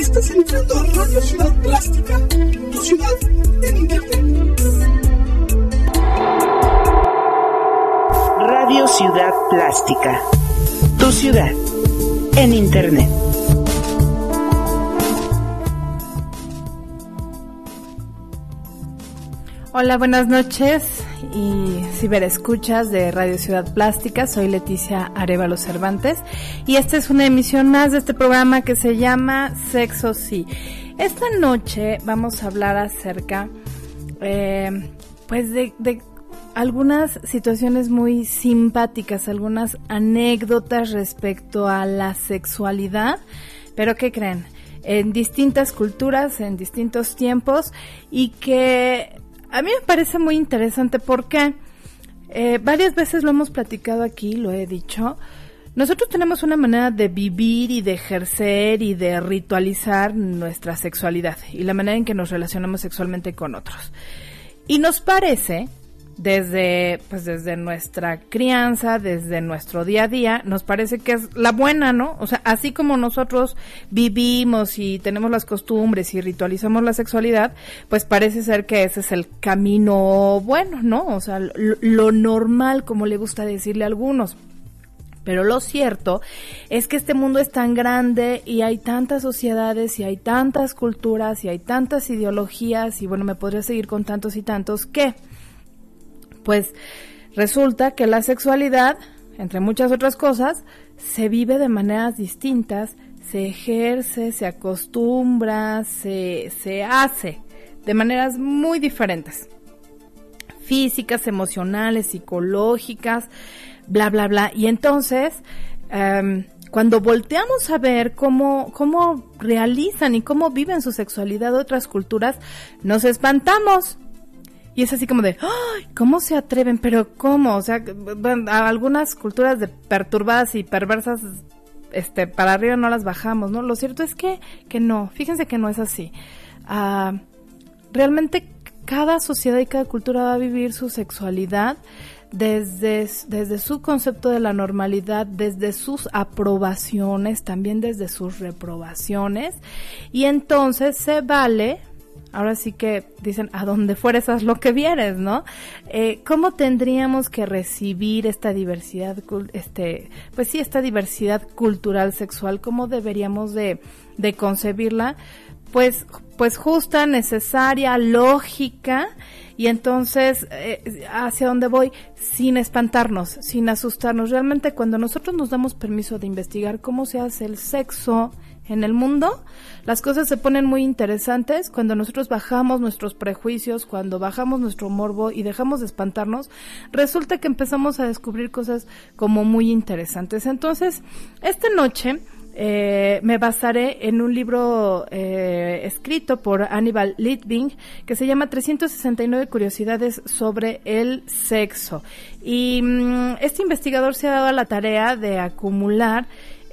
Estás entrando a Radio Ciudad Plástica, tu ciudad en Internet. Radio Ciudad Plástica, tu ciudad en Internet. Hola, buenas noches y ciberescuchas de Radio Ciudad Plástica. Soy Leticia Arévalo Cervantes y esta es una emisión más de este programa que se llama Sexo Sí. Esta noche vamos a hablar acerca pues de algunas situaciones muy simpáticas, algunas anécdotas respecto a la sexualidad, pero ¿qué creen? En distintas culturas, en distintos tiempos, y que a mí me parece muy interesante porque varias veces lo hemos platicado aquí, lo he dicho. Nosotros tenemos una manera de vivir y de ejercer y de ritualizar nuestra sexualidad y la manera en que nos relacionamos sexualmente con otros. Y nos parece, desde nuestra crianza, desde nuestro día a día, nos parece que es la buena, ¿no? O sea, así como nosotros vivimos y tenemos las costumbres y ritualizamos la sexualidad, pues parece ser que ese es el camino bueno, ¿no? O sea, lo normal, como le gusta decirle a algunos. Pero lo cierto es que este mundo es tan grande y hay tantas sociedades y hay tantas culturas y hay tantas ideologías y bueno, me podría seguir con tantos y tantos que pues resulta que la sexualidad, entre muchas otras cosas, se vive de maneras distintas, se ejerce, se acostumbra, se hace de maneras muy diferentes. Físicas, emocionales, psicológicas, bla, bla, bla. Y entonces, cuando volteamos a ver cómo realizan y cómo viven su sexualidad otras culturas, nos espantamos. Y es así como de, ¡ay! ¿Cómo se atreven? ¿Pero cómo? O sea, bueno, a algunas culturas de perturbadas y perversas, para arriba no las bajamos, ¿no? Lo cierto es que no. Fíjense que no es así. Realmente cada sociedad y cada cultura va a vivir su sexualidad desde su concepto de la normalidad, desde sus aprobaciones, también desde sus reprobaciones. Y entonces se vale. Ahora sí que dicen, a donde fueres haz lo que vieres, ¿no? ¿Cómo tendríamos que recibir esta diversidad, esta diversidad cultural sexual? ¿Cómo deberíamos de concebirla? Pues justa, necesaria, lógica, y entonces, ¿hacia dónde voy? Sin espantarnos, sin asustarnos. Realmente cuando nosotros nos damos permiso de investigar cómo se hace el sexo en el mundo, las cosas se ponen muy interesantes. Cuando nosotros bajamos nuestros prejuicios, cuando bajamos nuestro morbo y dejamos de espantarnos, resulta que empezamos a descubrir cosas como muy interesantes. Entonces, esta noche me basaré en un libro escrito por Hannibal Litving que se llama 369 curiosidades sobre el sexo. Y este investigador se ha dado a la tarea de acumular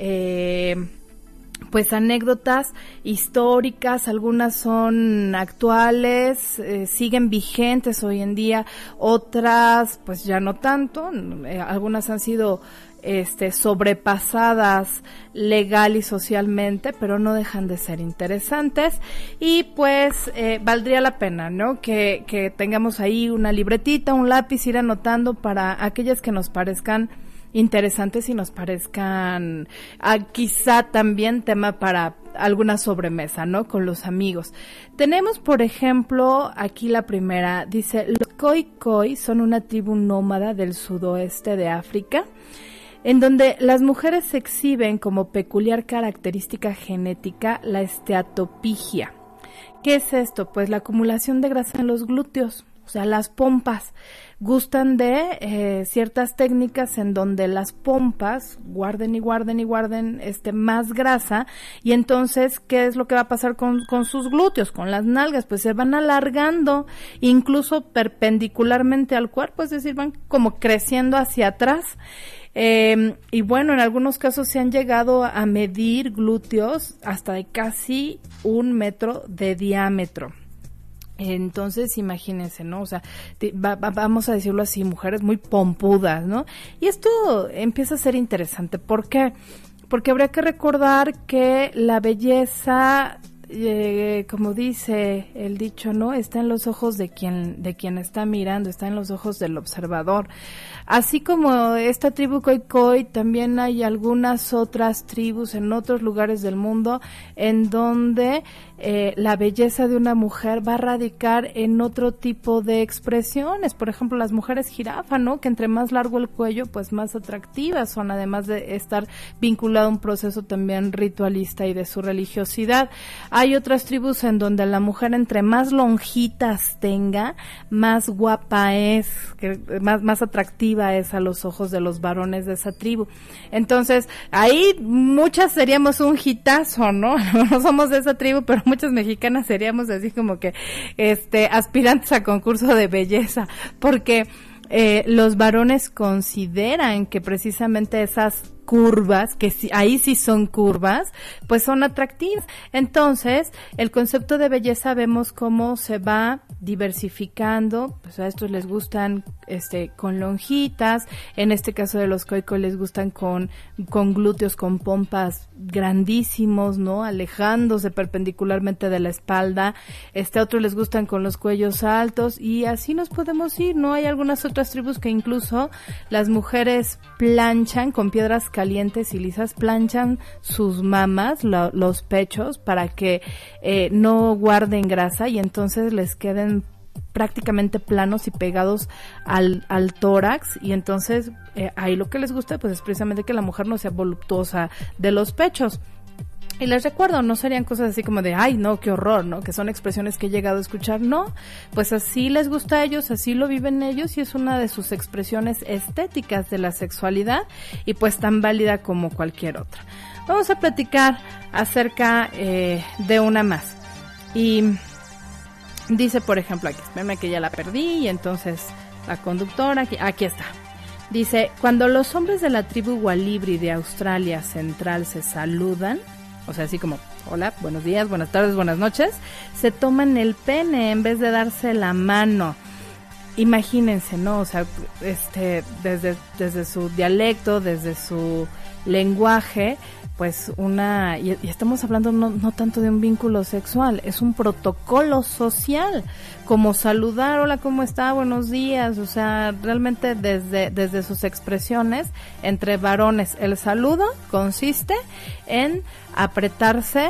pues anécdotas históricas, algunas son actuales, siguen vigentes hoy en día, otras pues ya no tanto, algunas han sido sobrepasadas legal y socialmente, pero no dejan de ser interesantes y pues valdría la pena, ¿no? Que tengamos ahí una libretita, un lápiz, ir anotando para aquellas que nos parezcan interesantes y nos parezcan quizá también tema para alguna sobremesa, ¿no? Con los amigos. Tenemos, por ejemplo, aquí la primera, dice, los Khoikhoi son una tribu nómada del sudoeste de África, en donde las mujeres exhiben como peculiar característica genética la esteatopigia. ¿Qué es esto? Pues la acumulación de grasa en los glúteos, o sea, las pompas. Gustan de ciertas técnicas en donde las pompas guarden más grasa, y entonces, ¿qué es lo que va a pasar con sus glúteos, con las nalgas? Pues se van alargando, incluso perpendicularmente al cuerpo, es decir, van como creciendo hacia atrás. Y bueno, en algunos casos se han llegado a medir glúteos hasta de casi 1 metro de diámetro. Entonces, imagínense, ¿no? O sea, vamos a decirlo así, mujeres muy pompudas, ¿no? Y esto empieza a ser interesante. ¿Por qué? porque habría que recordar que la belleza, como dice el dicho, ¿no? Está en los ojos de quien está mirando, está en los ojos del observador. Así como esta tribu Khoikhoi, también hay algunas otras tribus en otros lugares del mundo en donde la belleza de una mujer va a radicar en otro tipo de expresiones. Por ejemplo, las mujeres jirafa, ¿no? Que entre más largo el cuello, pues más atractivas son, además de estar vinculado a un proceso también ritualista y de su religiosidad. Hay otras tribus en donde la mujer entre más lonjitas tenga, más guapa es, más atractiva es a los ojos de los varones de esa tribu. Entonces, ahí muchas seríamos un hitazo, ¿no? No somos de esa tribu, pero muchas mexicanas seríamos así como que aspirantes a concurso de belleza, porque los varones consideran que precisamente esas curvas, que ahí sí son curvas, pues son atractivas. Entonces, el concepto de belleza vemos cómo se va diversificando, pues a estos les gustan con lonjitas, en este caso de los Khoikhoi les gustan con glúteos con pompas grandísimos, ¿no? Alejándose perpendicularmente de la espalda. Otros les gustan con los cuellos altos, y así nos podemos ir, ¿no? Hay algunas otras tribus que incluso las mujeres planchan con piedras calientes y lisas, planchan sus mamas, los pechos, para que no guarden grasa y entonces les queden prácticamente planos y pegados al tórax, y entonces ahí lo que les gusta pues es precisamente que la mujer no sea voluptuosa de los pechos. Y les recuerdo, no serían cosas así como de, ay, no, qué horror, ¿no? Que son expresiones que he llegado a escuchar, no. Pues así les gusta a ellos, así lo viven ellos, y es una de sus expresiones estéticas de la sexualidad, y pues tan válida como cualquier otra. Vamos a platicar acerca de una más. Y dice, por ejemplo, aquí, espérame que ya la perdí, y entonces la conductora, aquí está. Dice, cuando los hombres de la tribu Walibri de Australia Central se saludan, o sea, así como, hola, buenos días, buenas tardes, buenas noches, se toman el pene en vez de darse la mano. Imagínense, ¿no? O sea, desde su dialecto, desde su lenguaje, pues y estamos hablando no tanto de un vínculo sexual, es un protocolo social, como saludar, hola, ¿cómo está? Buenos días, o sea, realmente desde sus expresiones entre varones, el saludo consiste en apretarse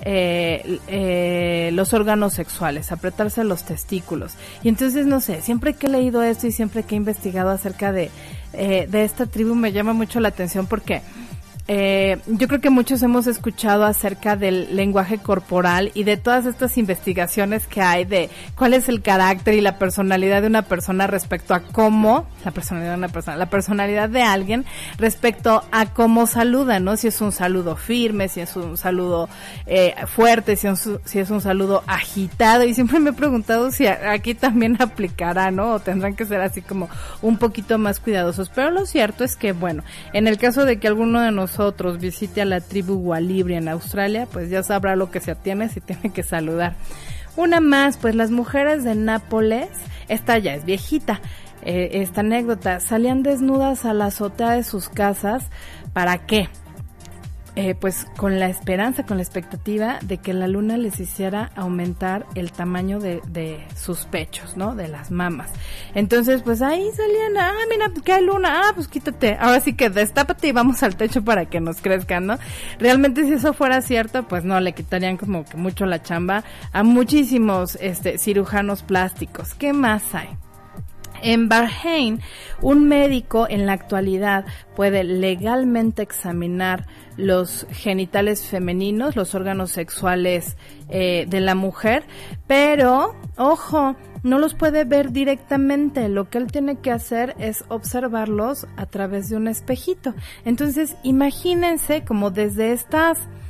los órganos sexuales, apretarse los testículos. Y entonces, no sé, siempre que he leído esto y siempre que he investigado acerca de esta tribu me llama mucho la atención, porque yo creo que muchos hemos escuchado acerca del lenguaje corporal y de todas estas investigaciones que hay de cuál es el carácter y la personalidad de una persona respecto a cómo, la personalidad de alguien respecto a cómo saluda, ¿no? Si es un saludo firme, si es un saludo fuerte, si es un saludo agitado, y siempre me he preguntado si aquí también aplicará, ¿no? O tendrán que ser así como un poquito más cuidadosos, pero lo cierto es que, bueno, en el caso de que alguno de nosotros visite a la tribu Walibri en Australia, pues ya sabrá lo que se atiene, si tiene que saludar. Una más, pues las mujeres de Nápoles, esta ya es viejita, esta anécdota, salían desnudas a la azotea de sus casas, ¿para qué? Pues con la esperanza, con la expectativa de que la luna les hiciera aumentar el tamaño de sus pechos, ¿no? De las mamas. Entonces, pues ahí salían, mira, pues que hay luna, pues quítate, ahora sí que destápate y vamos al techo para que nos crezcan, ¿no? Realmente, si eso fuera cierto, pues no, le quitarían como que mucho la chamba a muchísimos cirujanos plásticos. ¿Qué más hay? En Bahrein, un médico en la actualidad puede legalmente examinar los genitales femeninos, los órganos sexuales de la mujer, pero, ojo, no los puede ver directamente. Lo que él tiene que hacer es observarlos a través de un espejito. Entonces, imagínense como desde estas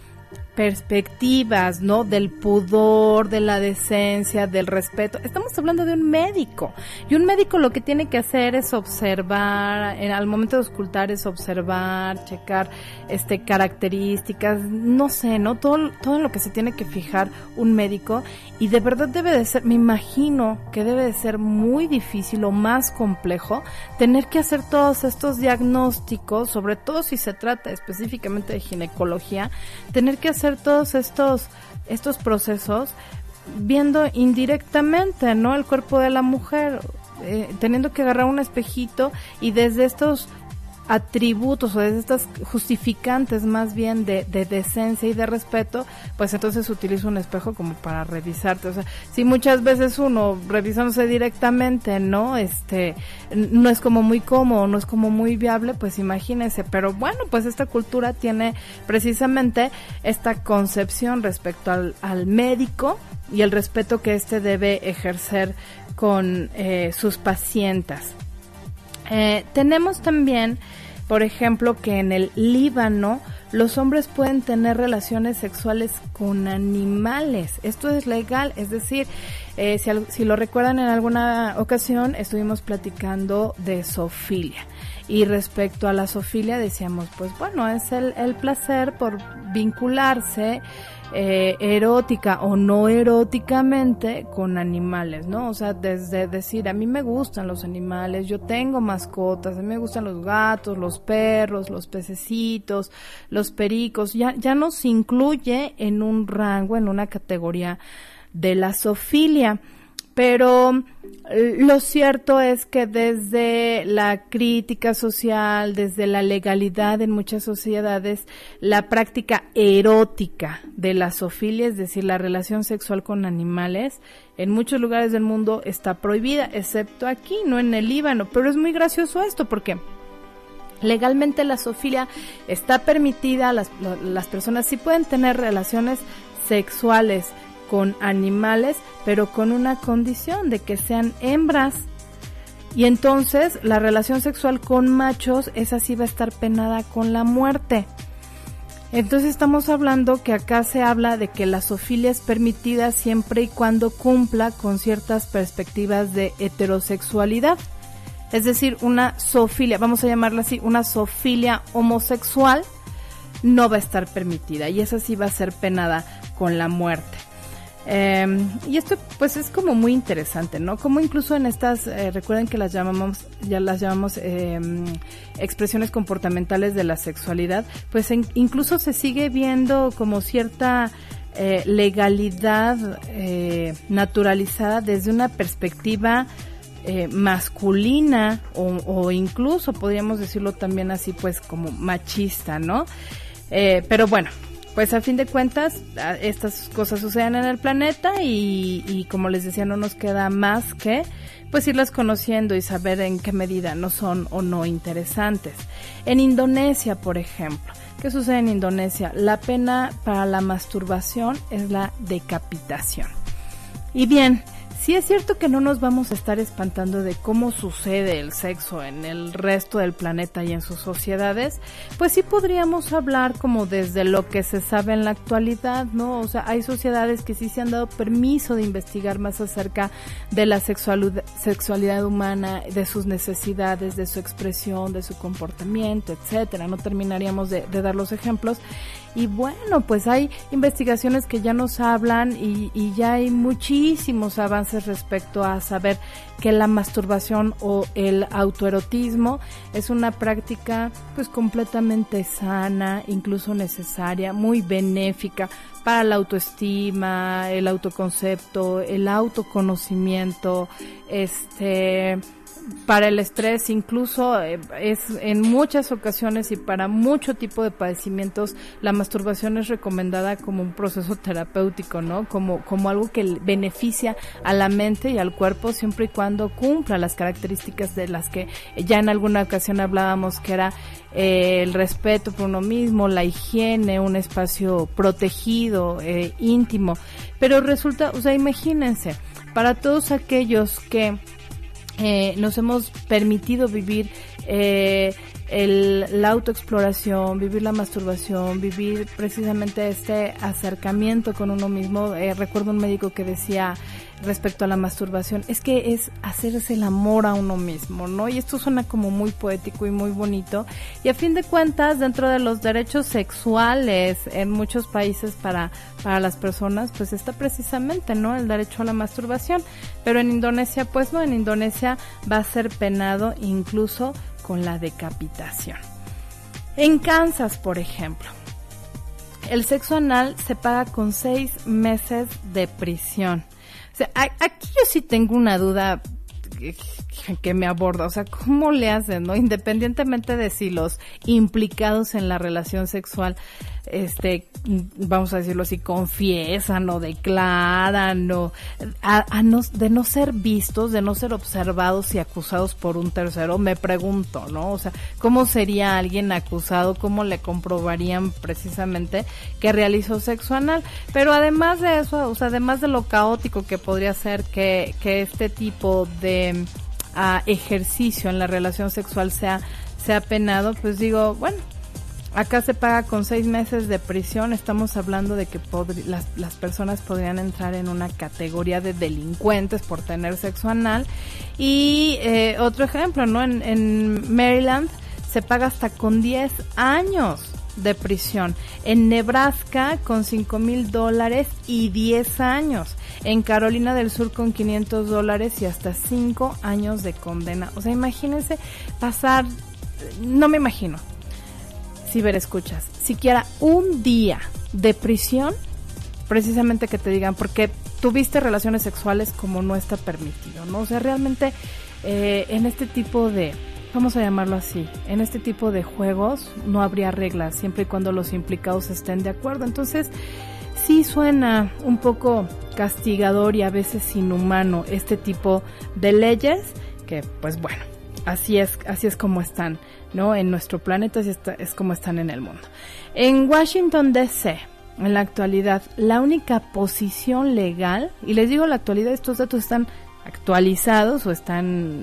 perspectivas, ¿no? Del pudor, de la decencia, del respeto. Estamos hablando de un médico. Y un médico lo que tiene que hacer es observar, al momento de auscultar es observar, checar características, no sé, ¿no? Todo lo que se tiene que fijar un médico, y de verdad debe de ser, me imagino que debe de ser muy difícil o más complejo tener que hacer todos estos diagnósticos, sobre todo si se trata específicamente de ginecología, tener que hacer todos estos procesos viendo indirectamente, ¿no? El cuerpo de la mujer, teniendo que agarrar un espejito y desde estos atributos o desde estas justificantes más bien de decencia y de respeto, pues entonces utiliza un espejo como para revisarte. O sea, si muchas veces uno revisándose directamente, ¿no? No es como muy cómodo, no es como muy viable, pues imagínense. Pero bueno, pues esta cultura tiene precisamente esta concepción respecto al médico y el respeto que debe ejercer con sus pacientes. Tenemos también, por ejemplo, que en el Líbano los hombres pueden tener relaciones sexuales con animales. Esto es legal, es decir, si lo recuerdan, en alguna ocasión estuvimos platicando de zoofilia. Y respecto a la zoofilia decíamos, pues bueno, es el placer por vincularse erótica o no eróticamente con animales, ¿no? O sea, desde decir, a mí me gustan los animales, yo tengo mascotas, a mí me gustan los gatos, los perros, los pececitos, los pericos, ya nos incluye en un rango, en una categoría de la zoofilia. Pero lo cierto es que desde la crítica social, desde la legalidad en muchas sociedades, la práctica erótica de la zoofilia, es decir, la relación sexual con animales, en muchos lugares del mundo está prohibida, excepto aquí, no en el Líbano. Pero es muy gracioso esto porque legalmente la zoofilia está permitida, las personas sí pueden tener relaciones sexuales con animales, pero con una condición de que sean hembras. Y entonces la relación sexual con machos, esa sí va a estar penada con la muerte. Entonces estamos hablando que acá se habla de que la zoofilia es permitida siempre y cuando cumpla con ciertas perspectivas de heterosexualidad. Es decir, una zoofilia, vamos a llamarla así, una zoofilia homosexual no va a estar permitida, y esa sí va a ser penada con la muerte. Y esto pues es como muy interesante, ¿no? Como incluso en estas, recuerden que las llamamos expresiones comportamentales de la sexualidad, pues incluso se sigue viendo como cierta legalidad naturalizada desde una perspectiva masculina o incluso podríamos decirlo también así, pues como machista, ¿no? Pero bueno, pues a fin de cuentas estas cosas suceden en el planeta y como les decía, no nos queda más que pues irlas conociendo y saber en qué medida no son o no interesantes. En Indonesia, por ejemplo, ¿qué sucede en Indonesia? La pena para la masturbación es la decapitación. Y bien, sí es cierto que no nos vamos a estar espantando de cómo sucede el sexo en el resto del planeta y en sus sociedades, pues sí podríamos hablar como desde lo que se sabe en la actualidad, ¿no? O sea, hay sociedades que sí se han dado permiso de investigar más acerca de la sexualidad humana, de sus necesidades, de su expresión, de su comportamiento, etcétera. No terminaríamos de dar los ejemplos. Y bueno, pues hay investigaciones que ya nos hablan y ya hay muchísimos avances respecto a saber que la masturbación o el autoerotismo es una práctica pues completamente sana, incluso necesaria, muy benéfica para la autoestima, el autoconcepto, el autoconocimiento, para el estrés, incluso es en muchas ocasiones y para mucho tipo de padecimientos la masturbación es recomendada como un proceso terapéutico, ¿no? Como algo que beneficia a la mente y al cuerpo siempre y cuando cumpla las características de las que ya en alguna ocasión hablábamos, que era el respeto por uno mismo, la higiene, un espacio protegido, íntimo. Pero resulta, o sea, imagínense, para todos aquellos que nos hemos permitido vivir la autoexploración, vivir la masturbación, vivir precisamente este acercamiento con uno mismo. Recuerdo un médico que decía respecto a la masturbación, es que es hacerse el amor a uno mismo, ¿no? Y esto suena como muy poético y muy bonito, y a fin de cuentas, dentro de los derechos sexuales en muchos países para las personas, pues está precisamente, ¿no?, el derecho a la masturbación, pero en Indonesia, pues no, en Indonesia va a ser penado incluso con la decapitación. En Kansas, por ejemplo, el sexo anal se paga con 6 meses de prisión. O sea, aquí yo sí tengo una duda que me aborda, o sea, ¿cómo le hacen, no? Independientemente de si los implicados en la relación sexual, vamos a decirlo así, confiesan o declaran, o de no ser vistos, de no ser observados y acusados por un tercero, me pregunto, ¿no? O sea, ¿cómo sería alguien acusado? ¿Cómo le comprobarían precisamente que realizó sexo anal? Pero además de eso, o sea, además de lo caótico que podría ser que este tipo de ejercicio en la relación sexual sea penado, pues digo, bueno, acá se paga con 6 meses de prisión. Estamos hablando de que las personas podrían entrar en una categoría de delincuentes por tener sexo anal. Y otro ejemplo, ¿no? En Maryland se paga hasta con 10 años de prisión. En Nebraska con $5,000 y 10 años. En Carolina del Sur con $500 y hasta 5 años de condena. O sea, imagínense pasar, no me imagino, si escuchas, siquiera un día de prisión, precisamente que te digan, porque tuviste relaciones sexuales como no está permitido, ¿no? O sea, realmente en este tipo de, vamos a llamarlo así, en este tipo de juegos no habría reglas, siempre y cuando los implicados estén de acuerdo. Entonces, sí suena un poco castigador y a veces inhumano este tipo de leyes que, pues bueno, así es como están, ¿no? En nuestro planeta, así es como están en el mundo. En Washington D.C., en la actualidad, la única posición legal, y les digo la actualidad, estos datos están actualizados o están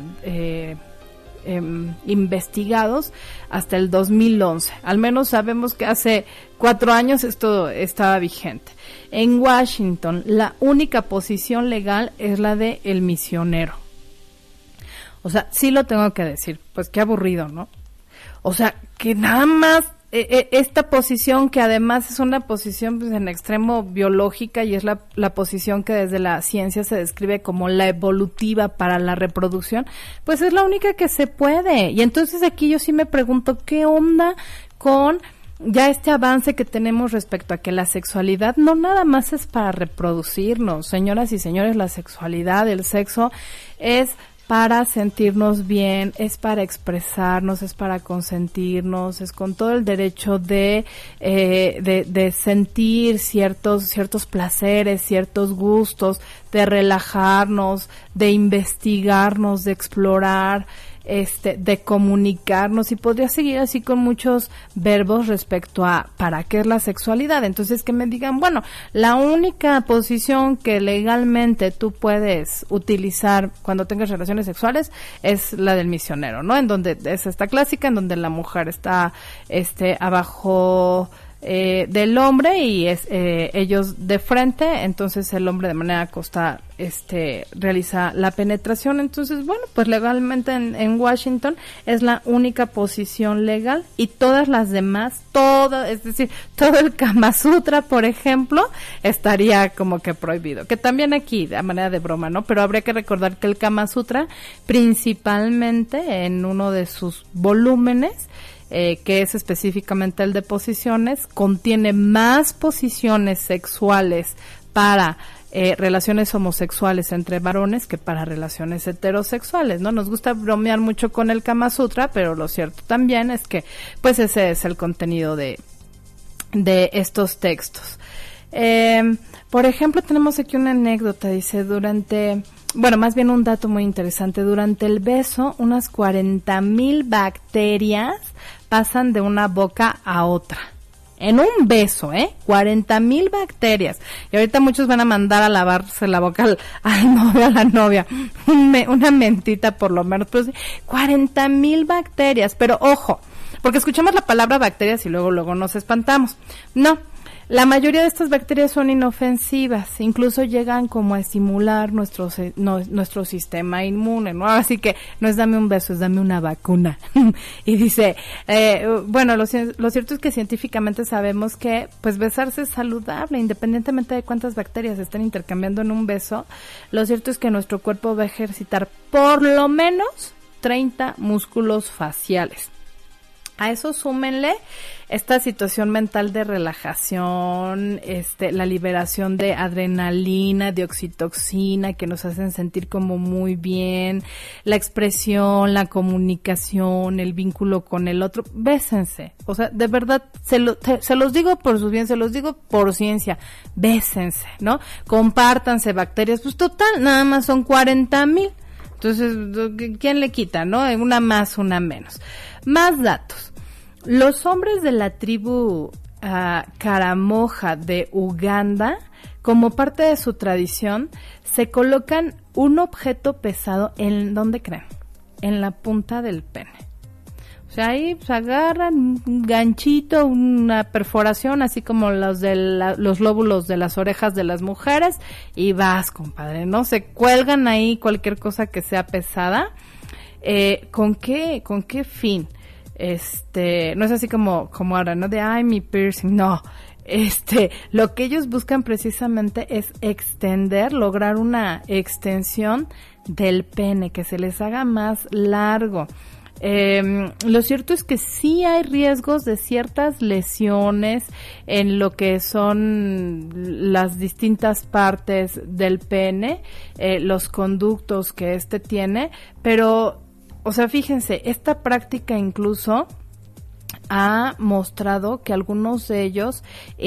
investigados hasta el 2011. Al menos sabemos que hace 4 años esto estaba vigente. En Washington, la única posición legal es la de el misionero. O sea, sí lo tengo que decir, pues qué aburrido, ¿no? O sea, que nada más esta posición, que además es una posición pues en extremo biológica y es la posición que desde la ciencia se describe como la evolutiva para la reproducción, pues es la única que se puede. Y entonces aquí yo sí me pregunto, ¿qué onda con ya este avance que tenemos respecto a que la sexualidad no nada más es para reproducirnos? Señoras y señores, la sexualidad, el sexo es para sentirnos bien, es para expresarnos, es para consentirnos, es con todo el derecho de sentir ciertos placeres, ciertos gustos, de relajarnos, de investigarnos, de explorar, de comunicarnos, y podría seguir así con muchos verbos respecto a para qué es la sexualidad. Entonces que me digan, bueno, la única posición que legalmente tú puedes utilizar cuando tengas relaciones sexuales es la del misionero, ¿no? En donde es esta clásica, en donde la mujer está abajo del hombre y ellos de frente, entonces el hombre de manera acostada realiza la penetración. Entonces, bueno, pues legalmente en Washington es la única posición legal, y todas las demás, es decir, todo el Kama Sutra, por ejemplo, estaría como que prohibido, que también aquí, de manera de broma, ¿no? Pero habría que recordar que el Kama Sutra, principalmente en uno de sus volúmenes, que es específicamente el de posiciones, contiene más posiciones sexuales para relaciones homosexuales entre varones que para relaciones heterosexuales, ¿no? Nos gusta bromear mucho con el Kama Sutra, pero lo cierto también es que pues ese es el contenido de estos textos. Por ejemplo, tenemos aquí una anécdota, dice, más bien un dato muy interesante: durante el beso, unas 40,000 bacterias pasan de una boca a otra. en un beso, 40,000 bacterias. Y ahorita muchos van a mandar a lavarse la boca al novio, a la novia, una mentita por lo menos, pero sí, 40,000 bacterias. Pero ojo, porque escuchamos la palabra bacterias y luego nos espantamos. No, la mayoría de estas bacterias son inofensivas, incluso llegan como a estimular nuestro sistema inmune, ¿no? Así que no es dame un beso, es dame una vacuna. Y dice, bueno, lo cierto es que científicamente sabemos que pues besarse es saludable, independientemente de cuántas bacterias estén intercambiando en un beso. Lo cierto es que nuestro cuerpo va a ejercitar por lo menos 30 músculos faciales. A eso súmenle esta situación mental de relajación, la liberación de adrenalina, de oxitocina, que nos hacen sentir como muy bien, la expresión, la comunicación, el vínculo con el otro. Bésense. O sea, de verdad, se los digo por su bien, se los digo por ciencia. Bésense, ¿no? Compártanse bacterias. Pues total, nada más son 40,000. Entonces, ¿quién le quita, no? Una más, una menos. Más datos. Los hombres de la tribu Karamoja de Uganda, como parte de su tradición, se colocan un objeto pesado ¿en dónde creen? En la punta del pene. O sea, ahí pues, agarran un ganchito, una perforación, así como los lóbulos de las orejas de las mujeres, y vas, compadre, ¿no? Se cuelgan ahí cualquier cosa que sea pesada. ¿Con qué fin? No es así como ahora, ¿no? De, ay, mi piercing, no. Lo que ellos buscan precisamente es lograr una extensión del pene, que se les haga más largo. Lo cierto es que sí hay riesgos de ciertas lesiones en lo que son las distintas partes del pene, los conductos que tiene, pero, o sea, fíjense, esta práctica incluso ha mostrado que algunos de ellos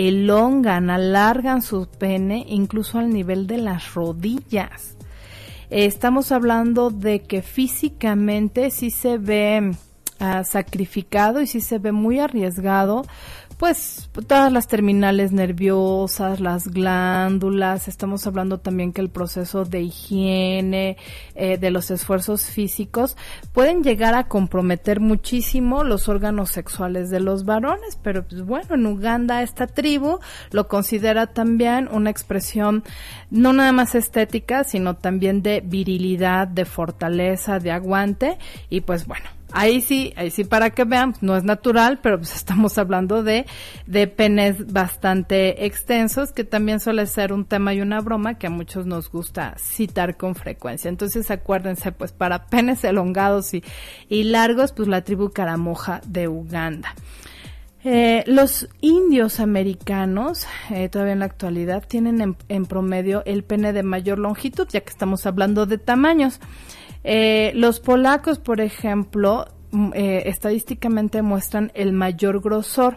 alargan su pene incluso al nivel de las rodillas. Estamos hablando de que físicamente sí se ve sacrificado y sí se ve muy arriesgado, pues todas las terminales nerviosas, las glándulas. Estamos hablando también que el proceso de higiene, de los esfuerzos físicos, pueden llegar a comprometer muchísimo los órganos sexuales de los varones, pero pues bueno, en Uganda esta tribu lo considera también una expresión no nada más estética, sino también de virilidad, de fortaleza, de aguante, y pues bueno, Ahí sí, para que vean, no es natural, pero pues estamos hablando de penes bastante extensos, que también suele ser un tema y una broma que a muchos nos gusta citar con frecuencia. Entonces acuérdense, pues para penes elongados y largos, pues la tribu Karamoja de Uganda. Los indios americanos, todavía en la actualidad, tienen en promedio el pene de mayor longitud, ya que estamos hablando de tamaños. Los polacos, por ejemplo, estadísticamente muestran el mayor grosor.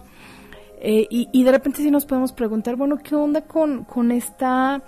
Y de repente sí nos podemos preguntar, bueno, ¿qué onda con esta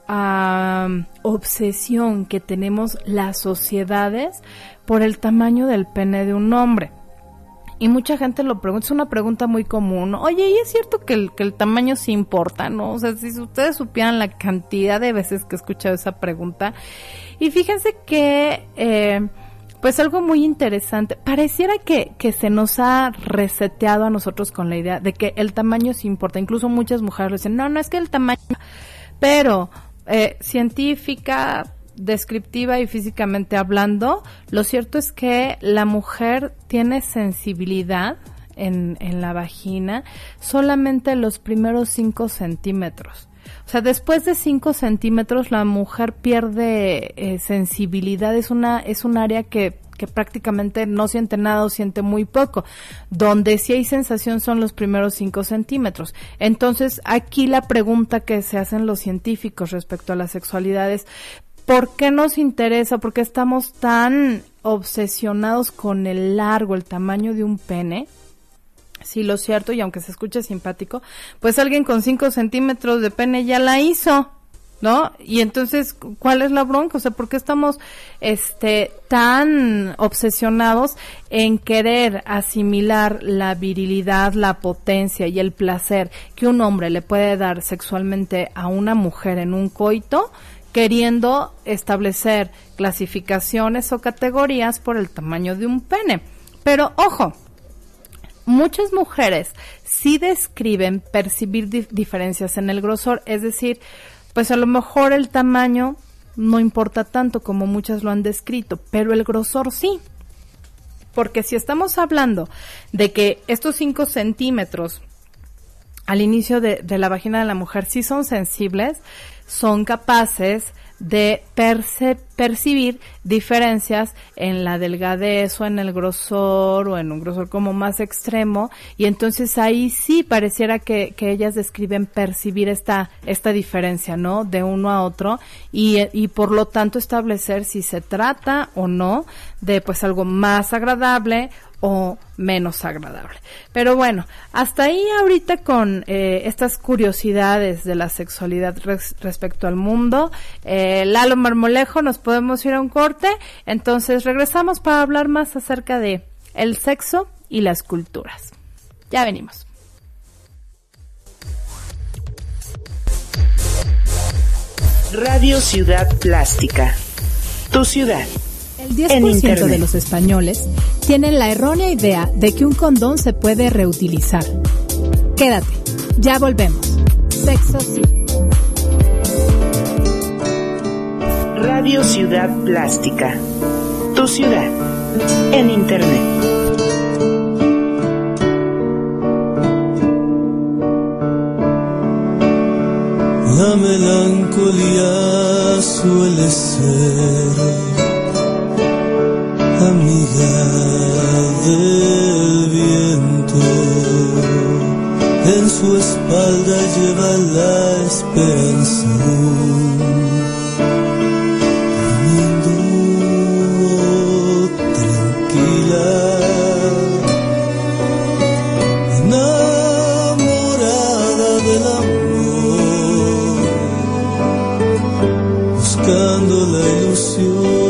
obsesión que tenemos las sociedades por el tamaño del pene de un hombre? Y mucha gente lo pregunta, es una pregunta muy común, ¿no? Oye, ¿y es cierto que el tamaño sí importa, no? O sea, si ustedes supieran la cantidad de veces que he escuchado esa pregunta. Y fíjense que, pues algo muy interesante, pareciera que se nos ha reseteado a nosotros con la idea de que el tamaño sí importa. Incluso muchas mujeres dicen, no es que el tamaño, pero científica, descriptiva y físicamente hablando, lo cierto es que la mujer tiene sensibilidad en la vagina solamente los primeros 5 centímetros. O sea, después de 5 centímetros la mujer pierde sensibilidad, es un área que prácticamente no siente nada o siente muy poco. Donde sí hay sensación son los primeros 5 centímetros. Entonces, aquí la pregunta que se hacen los científicos respecto a la sexualidad es, ¿por qué nos interesa? ¿Por qué estamos tan obsesionados con el largo, el tamaño de un pene? Sí, lo cierto, y aunque se escuche simpático, pues alguien con 5 centímetros de pene ya la hizo. ¿no? Y entonces, ¿cuál es la bronca? O sea, ¿por qué estamos tan obsesionados en querer asimilar la virilidad, la potencia y el placer que un hombre le puede dar sexualmente a una mujer en un coito, queriendo establecer clasificaciones o categorías por el tamaño de un pene? Pero ojo, muchas mujeres sí describen percibir diferencias en el grosor, es decir, pues a lo mejor el tamaño no importa tanto como muchas lo han descrito, pero el grosor sí. Porque si estamos hablando de que estos 5 centímetros al inicio de la vagina de la mujer sí son sensibles, son capaces de percibir diferencias en la delgadez o en el grosor o en un grosor como más extremo, y entonces ahí sí pareciera que ellas describen percibir esta diferencia, ¿no? De uno a otro, y por lo tanto establecer si se trata o no de pues algo más agradable o menos agradable. Pero bueno, hasta ahí ahorita con estas curiosidades de la sexualidad respecto al mundo. Lalo Marmolejo, nos podemos ir a un corte, entonces regresamos para hablar más acerca de el sexo y las culturas. Ya venimos. Radio Ciudad Plástica, tu ciudad. El 10% de los españoles tienen la errónea idea de que un condón se puede reutilizar. Quédate, ya volvemos. Sexo sí. Radio Ciudad Plástica, tu ciudad, en internet. La melancolía suele ser amiga del viento, en su espalda lleva la esperanza, durmiendo tranquila, enamorada del amor, buscando la ilusión.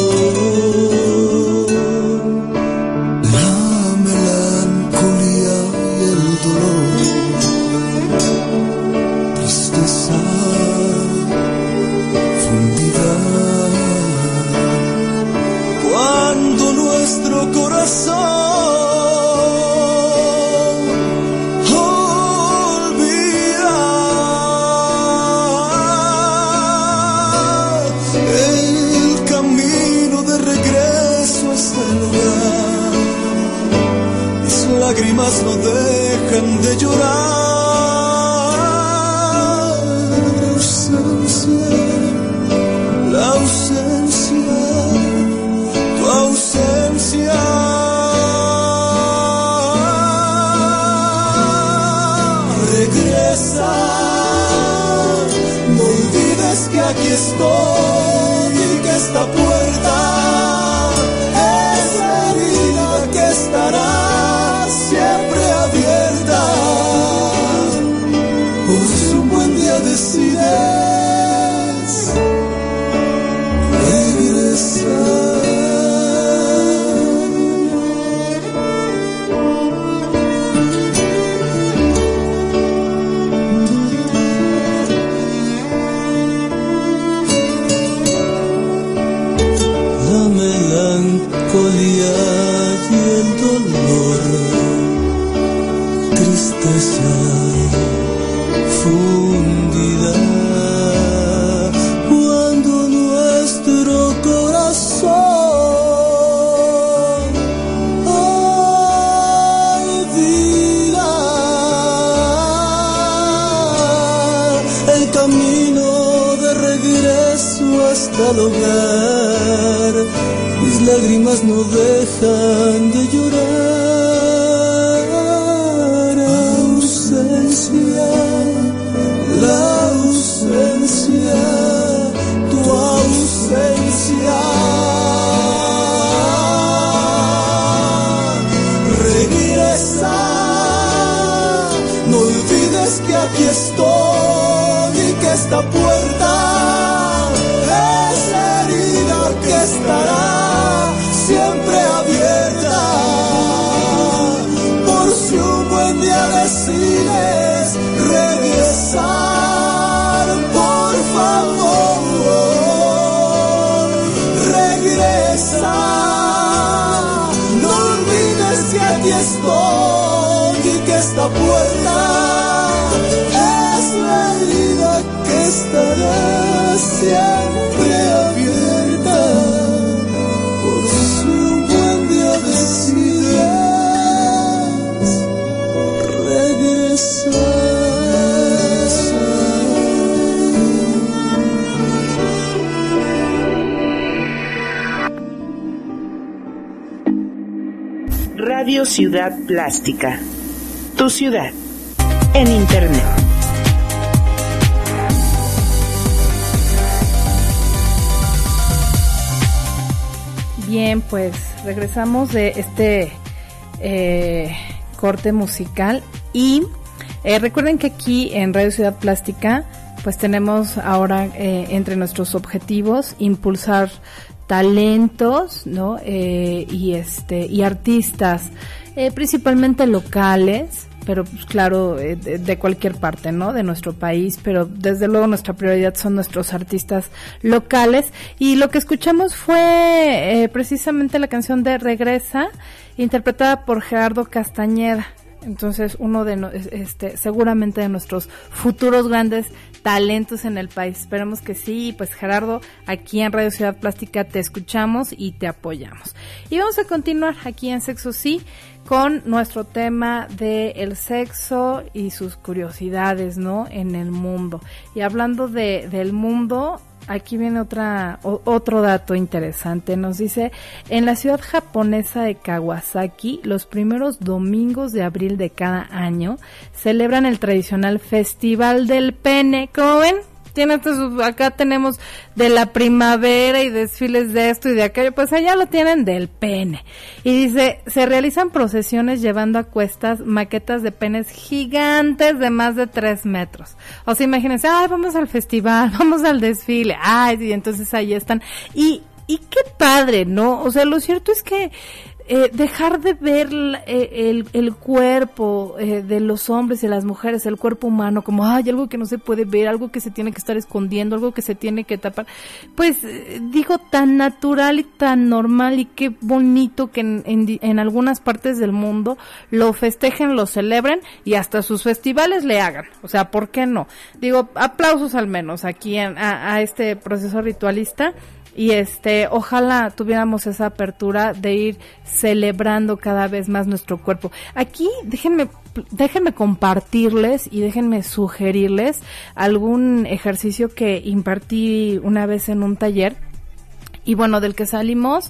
Lágrimas no dejan de llorar. La ausencia, tu ausencia. Regresa, no olvides que aquí estoy y que esta puerta es la herida que estará siempre abierta. Por si un buen día decides regresar. La melancolía y el dolor, tristeza fundida, cuando nuestro corazón olvida el camino de regreso hasta el hogar. Mis lágrimas no dejan de llorar. La ausencia, tu ausencia. Regresa, no olvides que aquí estoy y que esta puerta estará siempre abierta, por si un buen día decides regresar. Radio Ciudad Plástica, tu ciudad en Internet. Bien, pues regresamos de este corte musical y recuerden que aquí en Radio Ciudad Plástica pues tenemos ahora entre nuestros objetivos impulsar talentos, ¿no? Y artistas, principalmente locales, pero pues claro, de cualquier parte, ¿no? De nuestro país, pero desde luego nuestra prioridad son nuestros artistas locales. Y lo que escuchamos fue precisamente la canción de Regresa, interpretada por Gerardo Castañeda. Entonces, uno de seguramente de nuestros futuros grandes talentos en el país. Esperemos que sí. Pues Gerardo, aquí en Radio Ciudad Plástica te escuchamos y te apoyamos. Y vamos a continuar aquí en Sexo Sí con nuestro tema de el sexo y sus curiosidades, ¿no? En el mundo. Y hablando del mundo, aquí viene otro dato interesante. Nos dice, en la ciudad japonesa de Kawasaki, los primeros domingos de abril de cada año celebran el tradicional Festival del Pene. ¿Cómo ven? Acá tenemos de la primavera y desfiles de esto y de aquello, pues allá lo tienen del pene. Y dice, se realizan procesiones llevando a cuestas maquetas de penes gigantes de más de 3 metros. O sea, imagínense, vamos al festival, vamos al desfile, y entonces ahí están. Y qué padre, ¿no? O sea, lo cierto es que dejar de ver el cuerpo de los hombres y las mujeres, el cuerpo humano, como algo que no se puede ver, algo que se tiene que estar escondiendo, algo que se tiene que tapar, pues digo, tan natural y tan normal, y qué bonito que en algunas partes del mundo lo festejen, lo celebren y hasta sus festivales le hagan. O sea, ¿por qué no? Digo, aplausos al menos aquí a este proceso ritualista. Y ojalá tuviéramos esa apertura de ir celebrando cada vez más nuestro cuerpo. Aquí déjenme compartirles y déjenme sugerirles algún ejercicio que impartí una vez en un taller. Y bueno, del que salimos,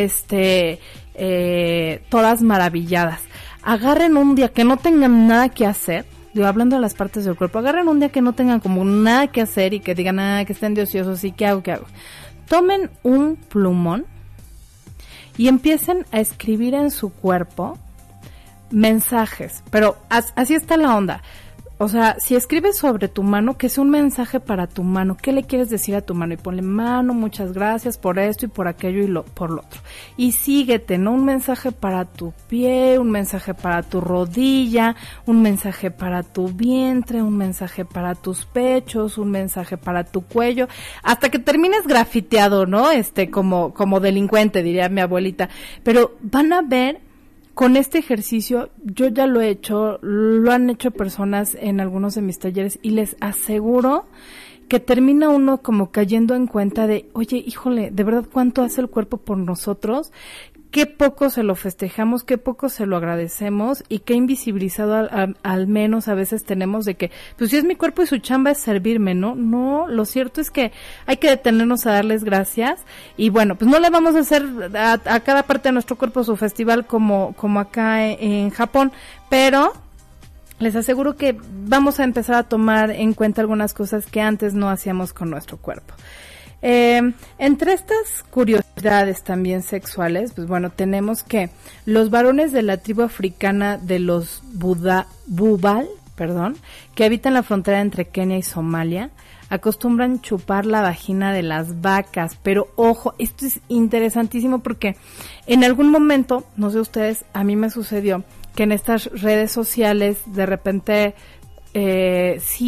todas maravilladas. Agarren un día que no tengan nada que hacer. Hablando de las partes del cuerpo, agarren un día que no tengan como nada que hacer y que digan, que estén de ociosos, ¿y qué hago? Tomen un plumón y empiecen a escribir en su cuerpo mensajes, pero así está la onda. O sea, si escribes sobre tu mano, que sea un mensaje para tu mano. ¿Qué le quieres decir a tu mano? Y ponle, mano, muchas gracias por esto y por aquello y por lo otro. Y síguete, ¿no? Un mensaje para tu pie, un mensaje para tu rodilla, un mensaje para tu vientre, un mensaje para tus pechos, un mensaje para tu cuello, hasta que termines grafiteado, ¿no? Como delincuente, diría mi abuelita. Pero van a ver, con este ejercicio, yo ya lo he hecho, lo han hecho personas en algunos de mis talleres y les aseguro que termina uno como cayendo en cuenta de, oye, híjole, de verdad cuánto hace el cuerpo por nosotros, qué poco se lo festejamos, qué poco se lo agradecemos y qué invisibilizado al menos a veces tenemos de que, pues si es mi cuerpo y su chamba es servirme, ¿no? No, lo cierto es que hay que detenernos a darles gracias y bueno, pues no le vamos a hacer a cada parte de nuestro cuerpo su festival como acá en Japón, pero les aseguro que vamos a empezar a tomar en cuenta algunas cosas que antes no hacíamos con nuestro cuerpo. Entre estas curiosidades también sexuales, pues bueno, tenemos que los varones de la tribu africana de los Bubal, que habitan la frontera entre Kenia y Somalia, acostumbran chupar la vagina de las vacas, pero ojo, esto es interesantísimo porque en algún momento, no sé ustedes, a mí me sucedió que en estas redes sociales de repente sí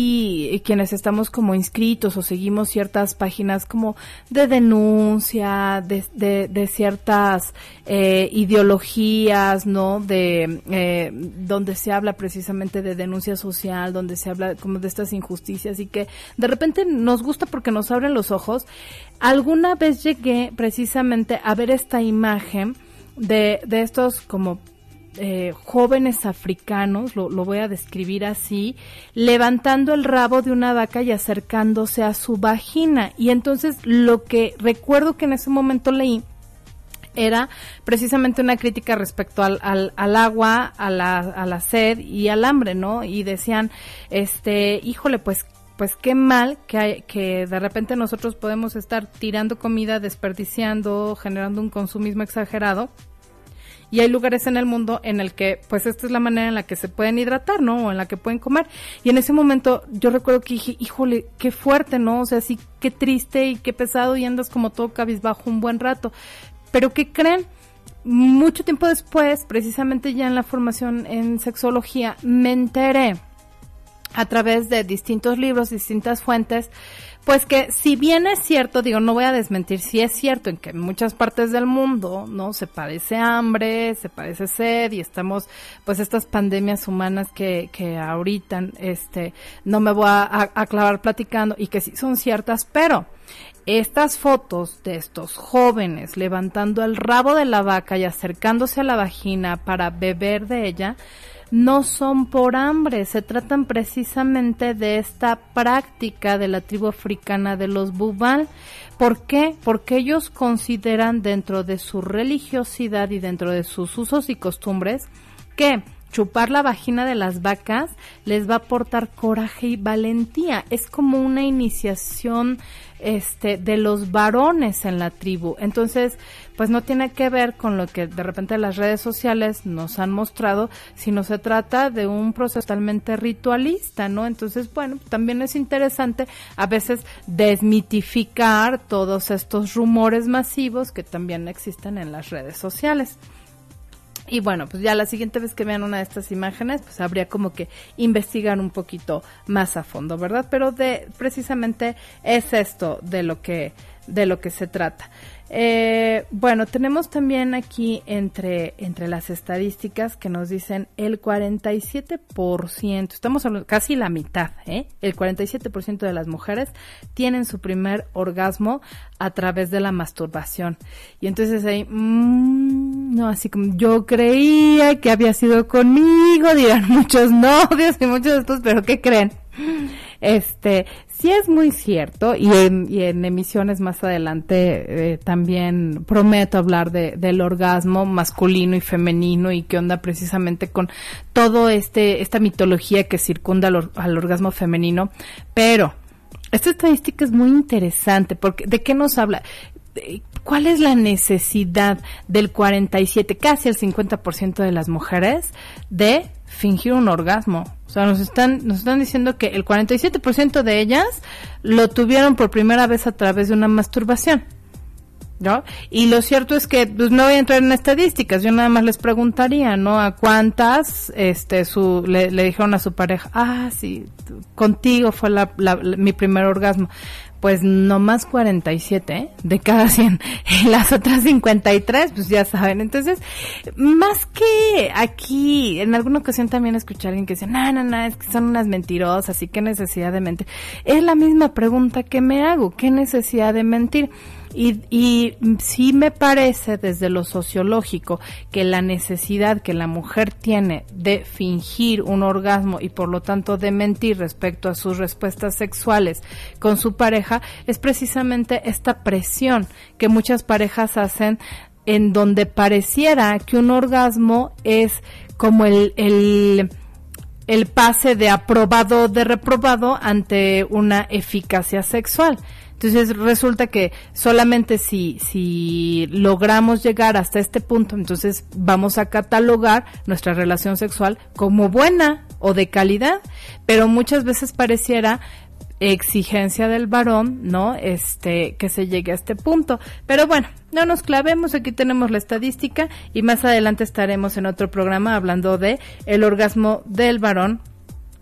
quienes estamos como inscritos o seguimos ciertas páginas como de denuncia, de ciertas ideologías, ¿no? Donde se habla precisamente de denuncia social, donde se habla como de estas injusticias y que de repente nos gusta porque nos abren los ojos. Alguna vez llegué precisamente a ver esta imagen de estos como jóvenes africanos, lo voy a describir así, levantando el rabo de una vaca y acercándose a su vagina. Y entonces lo que recuerdo que en ese momento leí era precisamente una crítica respecto al agua, a la sed y al hambre, ¿no? Y decían, híjole, pues qué mal que de repente nosotros podemos estar tirando comida, desperdiciando, generando un consumismo exagerado. Y hay lugares en el mundo en el que, pues, esta es la manera en la que se pueden hidratar, ¿no? O en la que pueden comer. Y en ese momento yo recuerdo que dije, híjole, qué fuerte, ¿no? O sea, sí, qué triste y qué pesado y andas como todo cabizbajo un buen rato. Pero ¿qué creen? Mucho tiempo después, precisamente ya en la formación en sexología, me enteré a través de distintos libros, distintas fuentes, pues que si bien es cierto, digo, no voy a desmentir, si es cierto en que en muchas partes del mundo, ¿no? Se padece hambre, se padece sed y estamos, pues estas pandemias humanas que ahorita, no me voy a clavar platicando y que sí son ciertas, pero estas fotos de estos jóvenes levantando el rabo de la vaca y acercándose a la vagina para beber de ella, no son por hambre, se tratan precisamente de esta práctica de la tribu africana de los Bubal. ¿Por qué? Porque ellos consideran dentro de su religiosidad y dentro de sus usos y costumbres que chupar la vagina de las vacas les va a aportar coraje y valentía. Es como una iniciación de los varones en la tribu. Entonces, pues no tiene que ver con lo que de repente las redes sociales nos han mostrado, sino se trata de un proceso totalmente ritualista, ¿no? Entonces, bueno, también es interesante a veces desmitificar todos estos rumores masivos que también existen en las redes sociales. Y bueno, pues ya la siguiente vez que vean una de estas imágenes, pues habría como que investigar un poquito más a fondo, ¿verdad? Pero precisamente es esto de lo que se trata. Bueno, tenemos también aquí entre las estadísticas que nos dicen el 47%, estamos hablando casi la mitad, el 47% de las mujeres tienen su primer orgasmo a través de la masturbación. Y entonces ahí, no, así como yo creía que había sido conmigo, dirán muchos novios y muchos de estos, pero ¿qué creen? Sí es muy cierto y en emisiones más adelante también prometo hablar del orgasmo masculino y femenino y qué onda precisamente con todo esta mitología que circunda al orgasmo femenino, pero esta estadística es muy interesante porque ¿de qué nos habla? ¿Cuál es la necesidad del 47, casi el 50% de las mujeres de fingir un orgasmo? O sea, nos están diciendo que el 47% de ellas lo tuvieron por primera vez a través de una masturbación, ¿no? Y lo cierto es que, pues no voy a entrar en estadísticas, yo nada más les preguntaría, ¿no? A cuántas, le dijeron a su pareja, sí, contigo fue mi primer orgasmo. Pues no más 47, de cada 100, y las otras 53, pues ya saben. Entonces, más que aquí, en alguna ocasión también escuché a alguien que decía, no, es que son unas mentirosas, y qué necesidad de mentir. Es la misma pregunta que me hago, ¿qué necesidad de mentir? Y sí me parece desde lo sociológico que la necesidad que la mujer tiene de fingir un orgasmo y por lo tanto de mentir respecto a sus respuestas sexuales con su pareja es precisamente esta presión que muchas parejas hacen en donde pareciera que un orgasmo es como el pase de aprobado o de reprobado ante una eficacia sexual. Entonces resulta que solamente si logramos llegar hasta este punto, entonces vamos a catalogar nuestra relación sexual como buena o de calidad, pero muchas veces pareciera exigencia del varón, ¿no? Que se llegue a este punto. Pero bueno, no nos clavemos, aquí tenemos la estadística y más adelante estaremos en otro programa hablando de el orgasmo del varón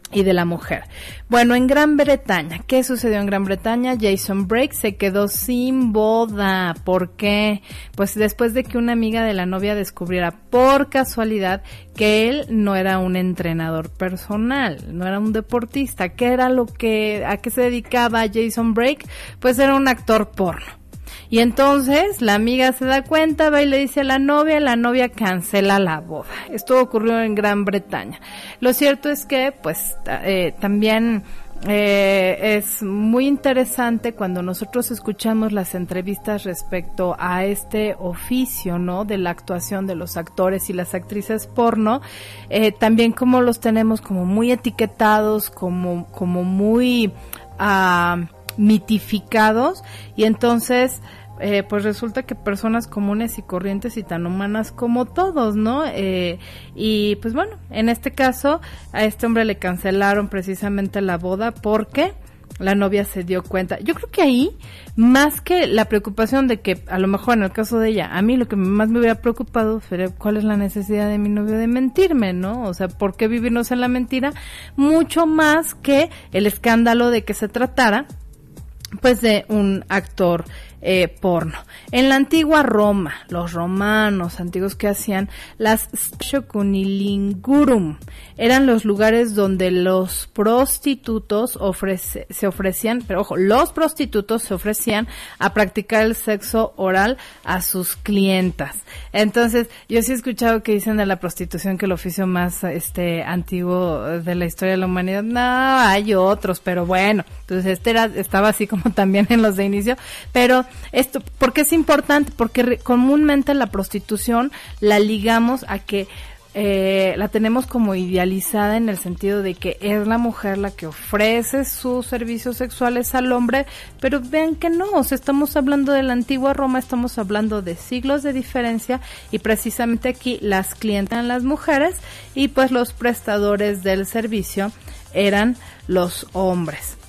y de la mujer. Bueno, en Gran Bretaña, ¿qué sucedió en Gran Bretaña? Jason Blake se quedó sin boda. ¿Por qué? Pues después de que una amiga de la novia descubriera por casualidad que él no era un entrenador personal, no era un deportista. ¿Qué era a qué se dedicaba Jason Blake? Pues era un actor porno. Y entonces la amiga se da cuenta, va y le dice a la novia cancela la boda. Esto ocurrió en Gran Bretaña. Lo cierto es que pues también es muy interesante cuando nosotros escuchamos las entrevistas respecto a este oficio, ¿no? De la actuación de los actores y las actrices porno, también como los tenemos como muy etiquetados, como muy mitificados, y entonces pues resulta que personas comunes y corrientes y tan humanas como todos, ¿no? Y pues bueno, en este caso a este hombre le cancelaron precisamente la boda porque la novia se dio cuenta. Yo creo que ahí, más que la preocupación de que a lo mejor en el caso de ella, a mí lo que más me hubiera preocupado sería cuál es la necesidad de mi novio de mentirme, ¿no? O sea, ¿por qué vivirnos en la mentira? Mucho más que el escándalo de que se tratara pues de un actor porno. En la antigua Roma, los romanos antiguos, que hacían las Cunilingurum, eran los lugares donde los prostitutos se ofrecían, pero ojo, los prostitutos se ofrecían a practicar el sexo oral a sus clientas. Entonces, yo sí he escuchado que dicen de la prostitución que el oficio más antiguo de la historia de la humanidad. No, hay otros, pero bueno, entonces estaba así como también en los de inicio, pero esto, ¿por qué es importante? Porque comúnmente la prostitución la ligamos a que la tenemos como idealizada en el sentido de que es la mujer la que ofrece sus servicios sexuales al hombre, pero vean que no, o sea, estamos hablando de la antigua Roma, estamos hablando de siglos de diferencia, y precisamente aquí las clientas eran las mujeres y pues los prestadores del servicio eran los hombres.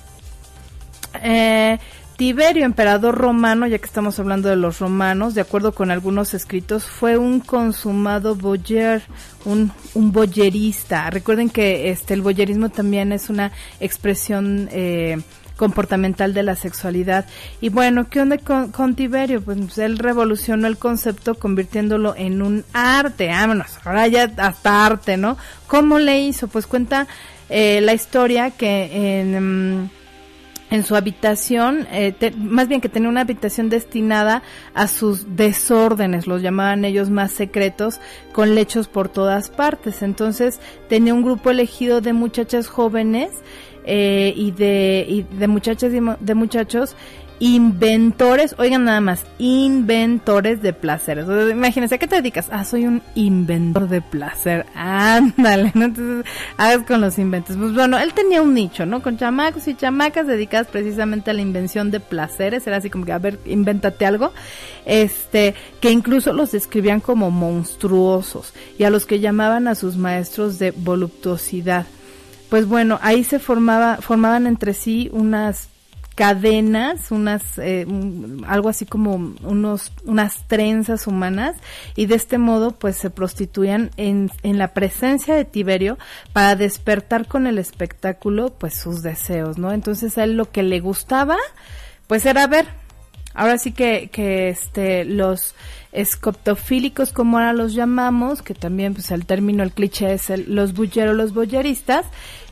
Tiberio, emperador romano, ya que estamos hablando de los romanos, de acuerdo con algunos escritos, fue un consumado boyer, un boyerista. Recuerden que el boyerismo también es una expresión comportamental de la sexualidad. Y bueno, ¿qué onda con Tiberio? Pues él revolucionó el concepto convirtiéndolo en un arte. Vámonos, ahora ya hasta arte, ¿no? ¿Cómo le hizo? Pues cuenta la historia que en su habitación, más bien que tenía una habitación destinada a sus desórdenes, los llamaban ellos más secretos, con lechos por todas partes. Entonces tenía un grupo elegido de muchachas jóvenes y de muchachas y de muchachos inventores, oigan nada más, inventores de placeres. O sea, imagínense, ¿a qué te dedicas? Soy un inventor de placer. Ándale, ¿no? Entonces, hagas con los inventos. Pues bueno, él tenía un nicho, ¿no? Con chamacos y chamacas dedicadas precisamente a la invención de placeres. Era así como que, a ver, invéntate algo. Que incluso los describían como monstruosos, y a los que llamaban a sus maestros de voluptuosidad. Pues bueno, ahí se formaban entre sí unas cadenas, algo así como unas trenzas humanas, y de este modo pues se prostituían en la presencia de Tiberio para despertar con el espectáculo pues sus deseos, ¿no? Entonces a él lo que le gustaba pues era ver. Ahora sí que los escoptofílicos, como ahora los llamamos, que también pues el término, el cliché es los bulleros, los boyeristas,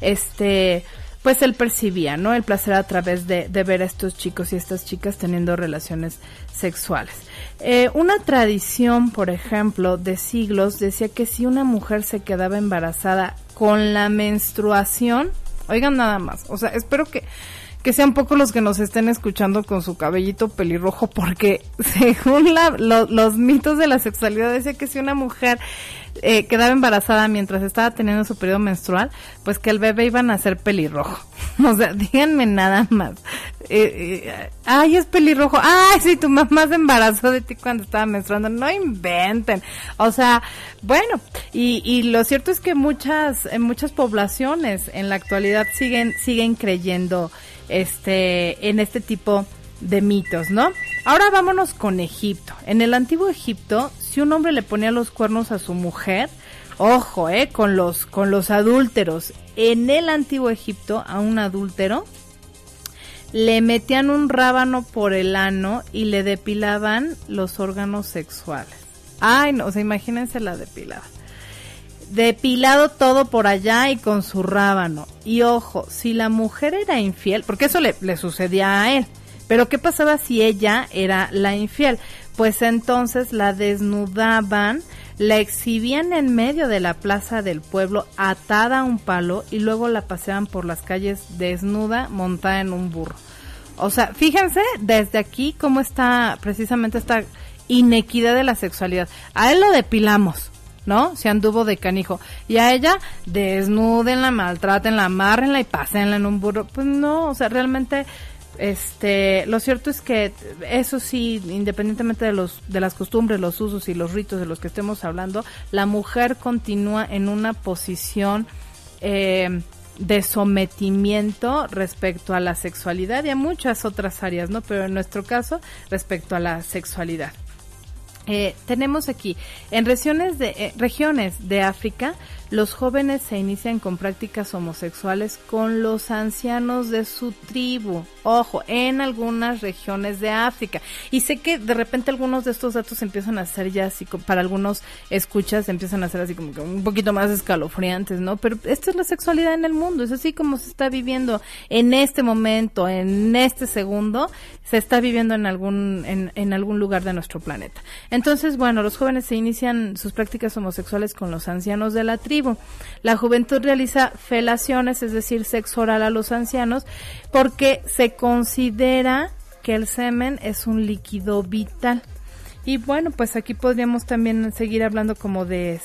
pues él percibía, ¿no? El placer a través de ver a estos chicos y estas chicas teniendo relaciones sexuales. Una tradición, por ejemplo, de siglos, decía que si una mujer se quedaba embarazada con la menstruación, oigan nada más, o sea, espero que sean pocos los que nos estén escuchando con su cabellito pelirrojo, porque según los mitos de la sexualidad decía que si una mujer quedaba embarazada mientras estaba teniendo su periodo menstrual, pues que el bebé iba a nacer pelirrojo. O sea, díganme nada más. Ay, es pelirrojo. Ay, sí, tu mamá se embarazó de ti cuando estaba menstruando. No inventen. O sea, bueno, y lo cierto es que en muchas poblaciones en la actualidad siguen creyendo en este tipo de mitos, ¿no? Ahora vámonos con Egipto. En el antiguo Egipto, si un hombre le ponía los cuernos a su mujer, Ojo, con los adúlteros. En el antiguo Egipto, a un adúltero le metían un rábano por el ano y le depilaban los órganos sexuales. Ay, no, o sea, imagínense la depilada. Depilado todo por allá y con su rábano. Y ojo, si la mujer era infiel, porque eso le sucedía a él, pero ¿qué pasaba si ella era la infiel? Pues entonces la desnudaban, la exhibían en medio de la plaza del pueblo atada a un palo y luego la paseaban por las calles desnuda, montada en un burro. O sea, fíjense desde aquí cómo está precisamente esta inequidad de la sexualidad. A él lo depilamos, ¿no? Se anduvo de canijo. Y a ella, desnúdenla, maltrátenla, amárrenla y pásenla en un burro. Pues no, o sea, realmente... lo cierto es que eso sí, independientemente de las costumbres, los usos y los ritos de los que estemos hablando, la mujer continúa en una posición de sometimiento respecto a la sexualidad y a muchas otras áreas, ¿no? Pero en nuestro caso, respecto a la sexualidad. Tenemos aquí, en regiones de África, los jóvenes se inician con prácticas homosexuales con los ancianos de su tribu. Ojo, en algunas regiones de África. Y sé que de repente algunos de estos datos empiezan a ser ya así, para algunos escuchas empiezan a ser así como que un poquito más escalofriantes, ¿no? Pero esta es la sexualidad en el mundo, es así como se está viviendo en este momento, en este segundo, se está viviendo en algún lugar de nuestro planeta. Entonces, bueno, los jóvenes se inician sus prácticas homosexuales con los ancianos de la tribu. La juventud realiza felaciones, es decir, sexo oral a los ancianos, porque se considera que el semen es un líquido vital. Y bueno, pues aquí podríamos también seguir hablando como de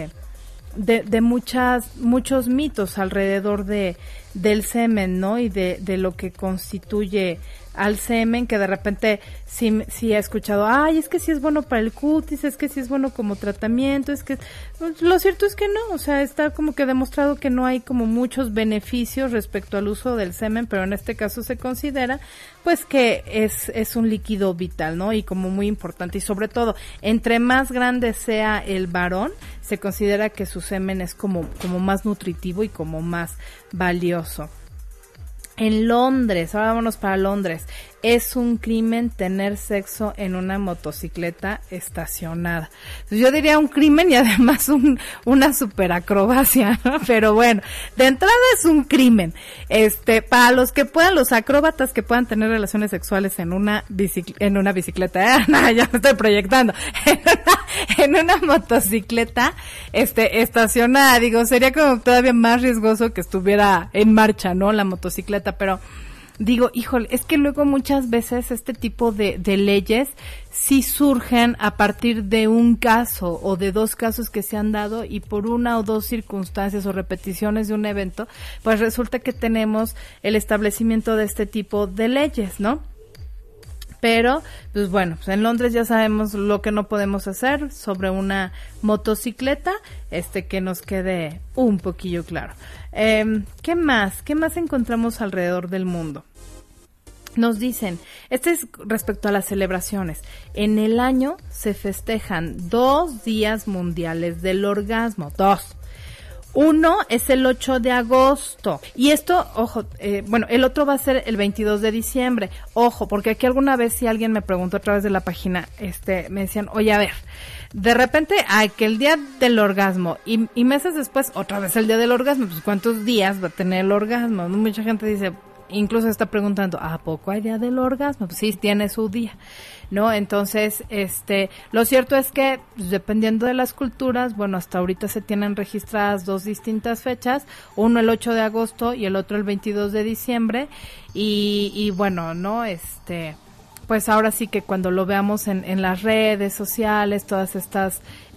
muchos mitos alrededor del semen, ¿no? Y de lo que constituye al semen, que de repente sí he escuchado, ay, es que sí es bueno para el cutis, es que sí es bueno como tratamiento, es que lo cierto es que no, o sea, está como que demostrado que no hay como muchos beneficios respecto al uso del semen, pero en este caso se considera pues que es un líquido vital, ¿no? Y como muy importante, y sobre todo, entre más grande sea el varón, se considera que su semen es como más nutritivo y como más valioso. En Londres, ahora vámonos para Londres, es un crimen tener sexo en una motocicleta estacionada. Yo diría un crimen y además una superacrobacia, ¿no? Pero bueno, de entrada es un crimen. Para los que puedan, los acróbatas que puedan tener relaciones sexuales en una bicicleta, no, ya me estoy proyectando, en una motocicleta, estacionada, digo, sería como todavía más riesgoso que estuviera en marcha, ¿no? La motocicleta, pero digo, híjole, es que luego muchas veces este tipo de leyes sí surgen a partir de un caso o de dos casos que se han dado y por una o dos circunstancias o repeticiones de un evento, pues resulta que tenemos el establecimiento de este tipo de leyes, ¿no? Pero, pues bueno, pues en Londres ya sabemos lo que no podemos hacer sobre una motocicleta, que nos quede un poquillo claro. ¿Qué más? ¿Qué más encontramos alrededor del mundo? Nos dicen, es respecto a las celebraciones. En el año se festejan 2 días mundiales del orgasmo, 2. Uno es el 8 de agosto. Y esto, ojo, el otro va a ser el 22 de diciembre. Ojo, porque aquí alguna vez si alguien me preguntó a través de la página, me decían, oye, a ver, de repente, que el día del orgasmo y meses después, otra vez el día del orgasmo, pues ¿cuántos días va a tener el orgasmo? Mucha gente dice, incluso está preguntando, ¿a poco hay día del orgasmo? Pues sí, tiene su día, ¿no? Entonces, lo cierto es que, pues, dependiendo de las culturas, bueno, hasta ahorita se tienen registradas 2 distintas fechas, uno el 8 de agosto y el otro el 22 de diciembre, y bueno, ¿no? Pues ahora sí que cuando lo veamos en las redes sociales, todas estas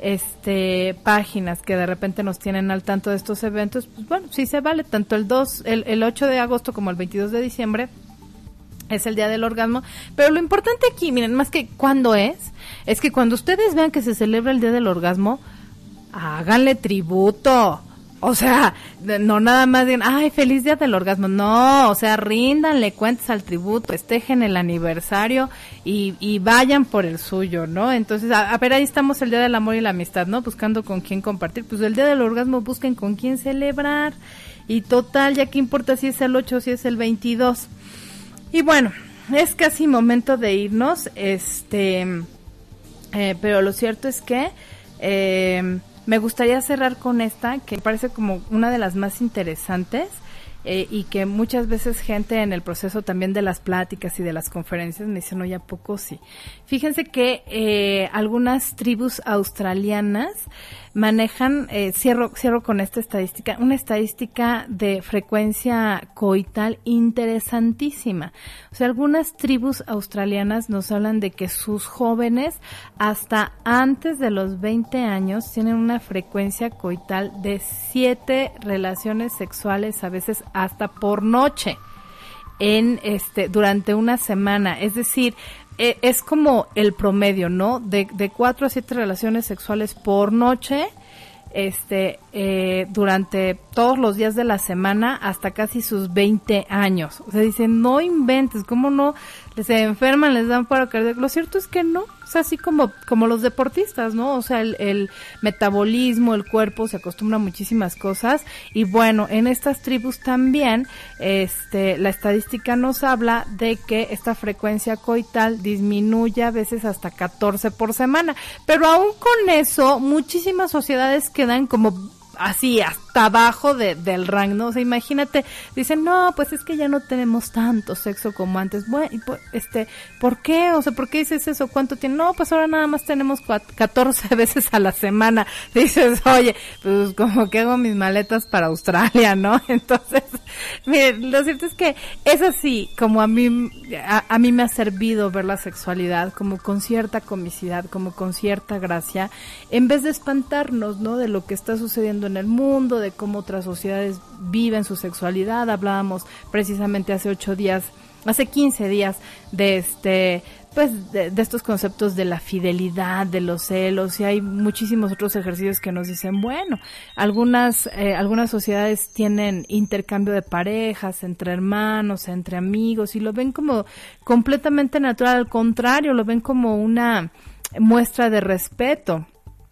páginas que de repente nos tienen al tanto de estos eventos, pues bueno, sí se vale, tanto el 8 de agosto como el 22 de diciembre es el día del orgasmo, pero lo importante aquí, miren, más que cuándo es que cuando ustedes vean que se celebra el día del orgasmo, háganle tributo. O sea, no nada más digan, ay, feliz día del orgasmo. No, o sea, ríndanle cuentas al tributo, festejen el aniversario y vayan por el suyo, ¿no? Entonces, a ver, ahí estamos el día del amor y la amistad, ¿no? Buscando con quién compartir. Pues el día del orgasmo busquen con quién celebrar. Y total, ya que importa si es el 8 o si es el 22. Y bueno, es casi momento de irnos, pero lo cierto es que me gustaría cerrar con esta, que me parece como una de las más interesantes, y que muchas veces gente en el proceso también de las pláticas y de las conferencias me dicen, oye, ¿a poco sí? Fíjense que algunas tribus australianas manejan, cierro con esta estadística, una estadística de frecuencia coital interesantísima. O sea, algunas tribus australianas nos hablan de que sus jóvenes hasta antes de los 20 años tienen una frecuencia coital de 7 relaciones sexuales, a veces hasta por noche, durante una semana. Es decir, es como el promedio, ¿no? De 4 a 7 relaciones sexuales por noche, durante todos los días de la semana hasta casi sus 20 años. O sea, dicen, no inventes, ¿cómo no? Se enferman, les dan paro cardíaco. Lo cierto es que no, o sea, así como los deportistas, ¿no? O sea, el metabolismo, el cuerpo se acostumbra a muchísimas cosas. Y bueno, en estas tribus también, la estadística nos habla de que esta frecuencia coital disminuye a veces hasta 14 por semana. Pero aún con eso, muchísimas sociedades quedan como así hasta abajo del rango, ¿no? O sea, imagínate, dicen, no, pues es que ya no tenemos tanto sexo como antes. Bueno, ¿por qué? O sea, ¿por qué dices eso? ¿Cuánto tiene? No, pues ahora nada más tenemos 14 veces a la semana. Dices, oye, pues como que hago mis maletas para Australia, ¿no? Entonces, miren, lo cierto es que es así, como a mí me ha servido ver la sexualidad como con cierta comicidad, como con cierta gracia, en vez de espantarnos, ¿no? De lo que está sucediendo en el mundo, de cómo otras sociedades viven su sexualidad. Hablábamos precisamente hace 15 días de de estos conceptos de la fidelidad, de los celos, y hay muchísimos otros ejercicios que nos dicen, bueno, algunas sociedades tienen intercambio de parejas entre hermanos, entre amigos, y lo ven como completamente natural, al contrario, lo ven como una muestra de respeto.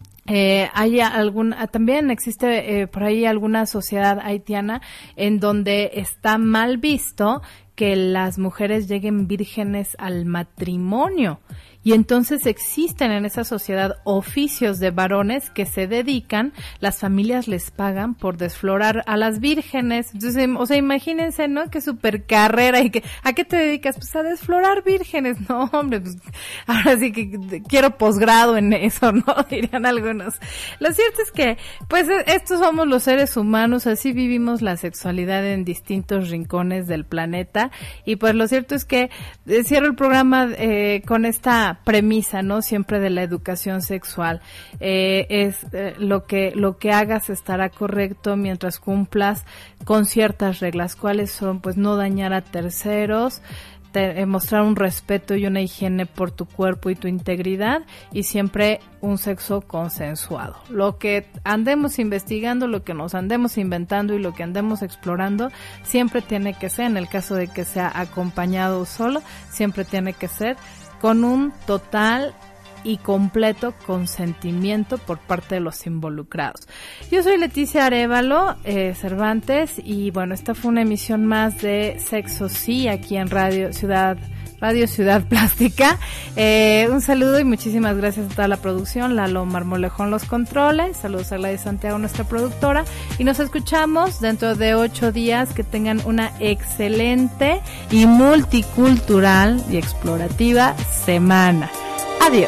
También existe por ahí alguna sociedad haitiana en donde está mal visto que las mujeres lleguen vírgenes al matrimonio. Y entonces existen en esa sociedad oficios de varones que se dedican, las familias les pagan por desflorar a las vírgenes. Entonces, o sea, imagínense, ¿no? Qué super carrera y ¿a qué te dedicas? Pues a desflorar vírgenes. No, hombre, pues ahora sí que quiero posgrado en eso, ¿no? Dirían algunos. Lo cierto es que, pues, estos somos los seres humanos, así vivimos la sexualidad en distintos rincones del planeta. Y pues lo cierto es que cierro el programa con esta premisa, ¿no? Siempre de la educación sexual. Lo que hagas estará correcto mientras cumplas con ciertas reglas. ¿Cuáles son? Pues no dañar a terceros, mostrar un respeto y una higiene por tu cuerpo y tu integridad, y siempre un sexo consensuado. Lo que andemos investigando, lo que nos andemos inventando y lo que andemos explorando, siempre tiene que ser, en el caso de que sea acompañado o solo, siempre tiene que ser con un total y completo consentimiento por parte de los involucrados. Yo soy Leticia Arévalo Cervantes, y bueno, esta fue una emisión más de Sexo Sí, aquí en Radio Ciudad Plástica. Un saludo y muchísimas gracias a toda la producción, Lalo Marmolejón los controles, saludos a Gladys Santiago, nuestra productora, y nos escuchamos dentro de 8 días. Que tengan una excelente y multicultural y explorativa semana. Adiós.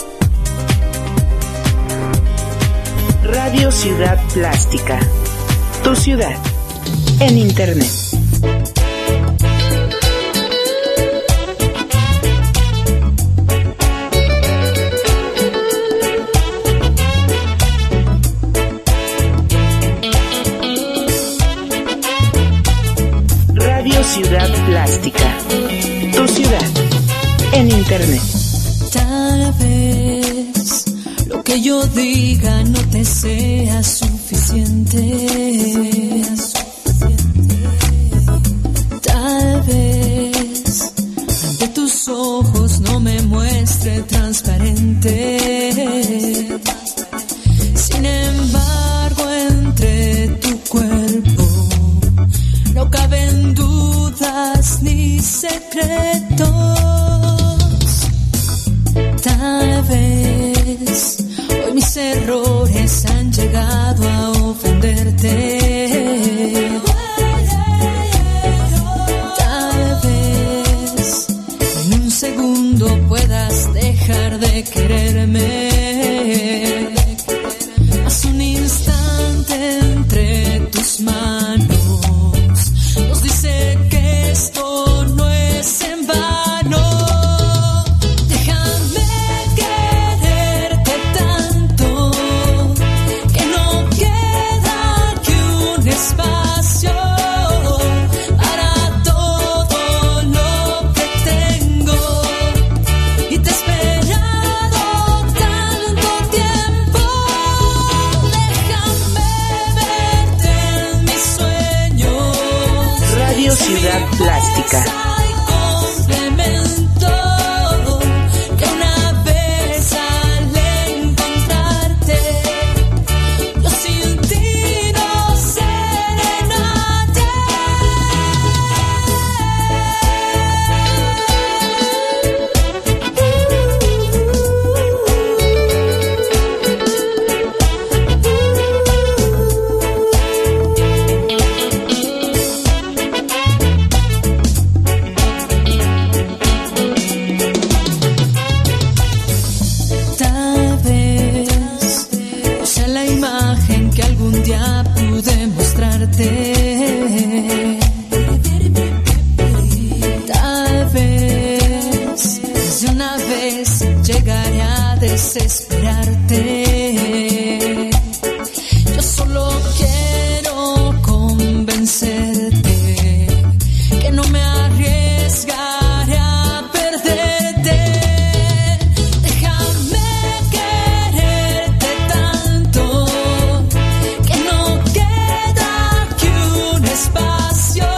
Radio Ciudad Plástica, tu ciudad en Internet. Radio Ciudad Plástica, tu ciudad en Internet. Tal vez lo que yo diga no te sea suficiente. suficiente. Tal vez ante tus ojos no me muestre transparente. Sin embargo, entre tu cuerpo no caben dudas ni secretos. Tal vez hoy mis errores han llegado a ofenderte. Tal vez en un segundo puedas dejar de quererme. Haz un instante entre tus manos nos dice que esto no es en vano. Déjame quererte tanto que no queda que un espacio para todo lo que tengo. Y te he esperado tanto tiempo. Déjame verte en mis sueños. Radio Ciudad Plástica. Complemento que una vez al encontrarte, yo sin ti no seré nadie. Tal vez sea la imagen que algún día pude mostrarte. Tal vez más de una vez llegaré a desesperarte. Yo solo quiero convencerte que no me arriesgaré a perderte. Déjame quererte tanto que no queda que un espacio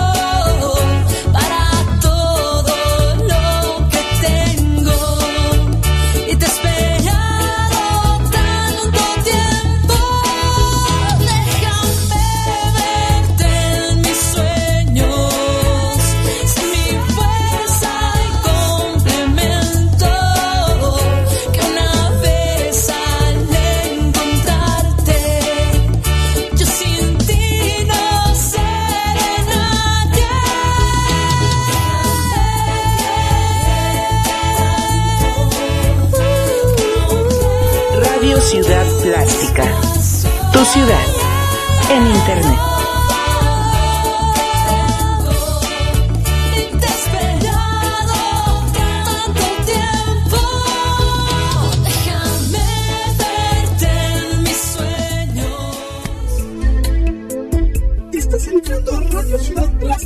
para todo lo que tengo. Y te he esperado tanto tiempo. Déjame verte en mis sueños. Sin mi fuerza y complemento que una vez al encontrarte, yo sin ti no seré nadie. Radio Ciudad Plástica. Tu ciudad en internet. Y te he esperado tanto tiempo. Déjame verte en mis sueños. Estás entrando a Radio Ciudad Plástica.